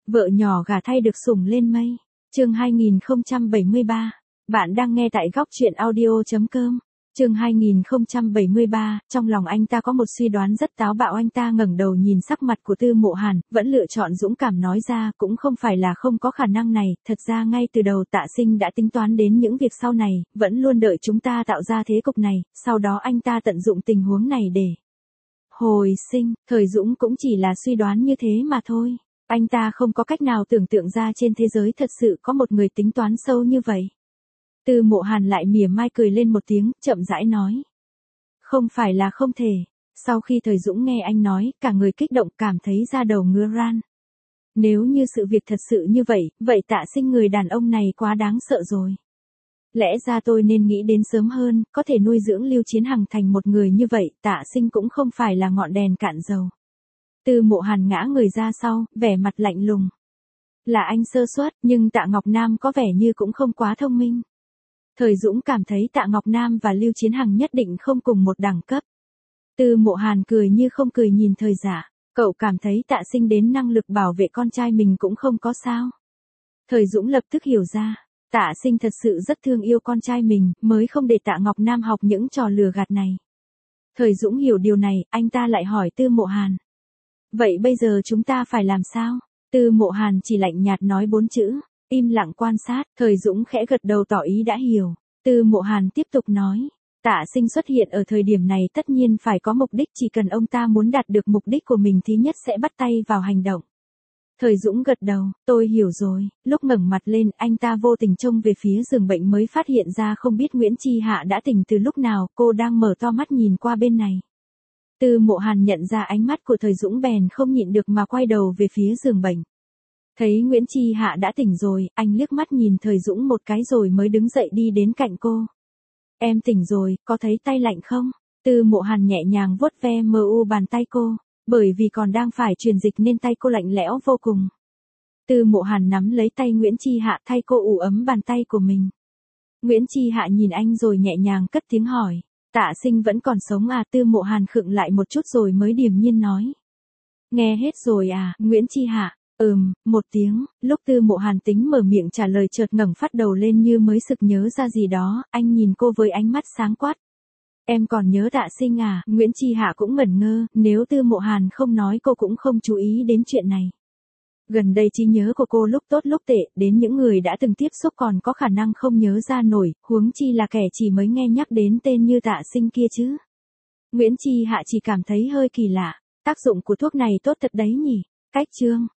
Vợ nhỏ gả thay được sủng lên mây. Chương 2073. Bạn đang nghe tại góc truyện audio.com. Chương 2073, trong lòng anh ta có một suy đoán rất táo bạo. Anh ta ngẩng đầu nhìn sắc mặt của Tư Mộ Hàn, vẫn lựa chọn dũng cảm nói ra, cũng không phải là không có khả năng này, thật ra ngay từ đầu Tạ Sinh đã tính toán đến những việc sau này, vẫn luôn đợi chúng ta tạo ra thế cục này, sau đó anh ta tận dụng tình huống này để hồi sinh. Thời Dũng cũng chỉ là suy đoán như thế mà thôi. Anh ta không có cách nào tưởng tượng ra trên thế giới thật sự có một người tính toán sâu như vậy. Tư Mộ Hàn lại mỉa mai cười lên một tiếng, chậm rãi nói. Không phải là không thể. Sau khi Thời Dũng nghe anh nói, cả người kích động cảm thấy da đầu ngứa ran. Nếu như sự việc thật sự như vậy, vậy Tạ Sinh người đàn ông này quá đáng sợ rồi. Lẽ ra tôi nên nghĩ đến sớm hơn, có thể nuôi dưỡng Lưu Chiến Hằng thành một người như vậy, Tạ Sinh cũng không phải là ngọn đèn cạn dầu. Tư Mộ Hàn ngã người ra sau, vẻ mặt lạnh lùng. Là anh sơ suất, nhưng Tạ Ngọc Nam có vẻ như cũng không quá thông minh. Thời Dũng cảm thấy Tạ Ngọc Nam và Lưu Chiến Hằng nhất định không cùng một đẳng cấp. Tư Mộ Hàn cười như không cười nhìn Thời Giả, cậu cảm thấy Tạ Sinh đến năng lực bảo vệ con trai mình cũng không có sao. Thời Dũng lập tức hiểu ra, Tạ Sinh thật sự rất thương yêu con trai mình, mới không để Tạ Ngọc Nam học những trò lừa gạt này. Thời Dũng hiểu điều này, anh ta lại hỏi Tư Mộ Hàn. Vậy bây giờ chúng ta phải làm sao? Tư Mộ Hàn chỉ lạnh nhạt nói 4 chữ. Im lặng quan sát, Thời Dũng khẽ gật đầu tỏ ý đã hiểu. Tư Mộ Hàn tiếp tục nói. Tạ Sinh xuất hiện ở thời điểm này tất nhiên phải có mục đích, chỉ cần ông ta muốn đạt được mục đích của mình thì nhất sẽ bắt tay vào hành động. Thời Dũng gật đầu, tôi hiểu rồi. Lúc ngẩng mặt lên, anh ta vô tình trông về phía giường bệnh mới phát hiện ra không biết Nguyễn Chi Hạ đã tỉnh từ lúc nào, cô đang mở to mắt nhìn qua bên này. Tư Mộ Hàn nhận ra ánh mắt của Thời Dũng bèn không nhịn được mà quay đầu về phía giường bệnh. Thấy Nguyễn Chi Hạ đã tỉnh rồi, anh liếc mắt nhìn Thời Dũng một cái rồi mới đứng dậy đi đến cạnh cô. Em tỉnh rồi, có thấy tay lạnh không? Tư Mộ Hàn nhẹ nhàng vuốt ve bàn tay cô, bởi vì còn đang phải truyền dịch nên tay cô lạnh lẽo vô cùng. Tư Mộ Hàn nắm lấy tay Nguyễn Chi Hạ thay cô ủ ấm bàn tay của mình. Nguyễn Chi Hạ nhìn anh rồi nhẹ nhàng cất tiếng hỏi. Tạ Sinh vẫn còn sống à? Tư Mộ Hàn khựng lại một chút rồi mới điềm nhiên nói. Nghe hết rồi à, Nguyễn Chi Hạ? Một tiếng, lúc Tư Mộ Hàn tính mở miệng trả lời chợt ngẩng phát đầu lên như mới sực nhớ ra gì đó, anh nhìn cô với ánh mắt sáng quát. Em còn nhớ Tạ Sinh à? Nguyễn Chi Hạ cũng ngẩn ngơ, nếu Tư Mộ Hàn không nói cô cũng không chú ý đến chuyện này. Gần đây trí nhớ của cô lúc tốt lúc tệ, đến những người đã từng tiếp xúc còn có khả năng không nhớ ra nổi, huống chi là kẻ chỉ mới nghe nhắc đến tên như Tạ Sinh kia chứ. Nguyễn Chi Hạ chỉ cảm thấy hơi kỳ lạ, tác dụng của thuốc này tốt thật đấy nhỉ. Cách chương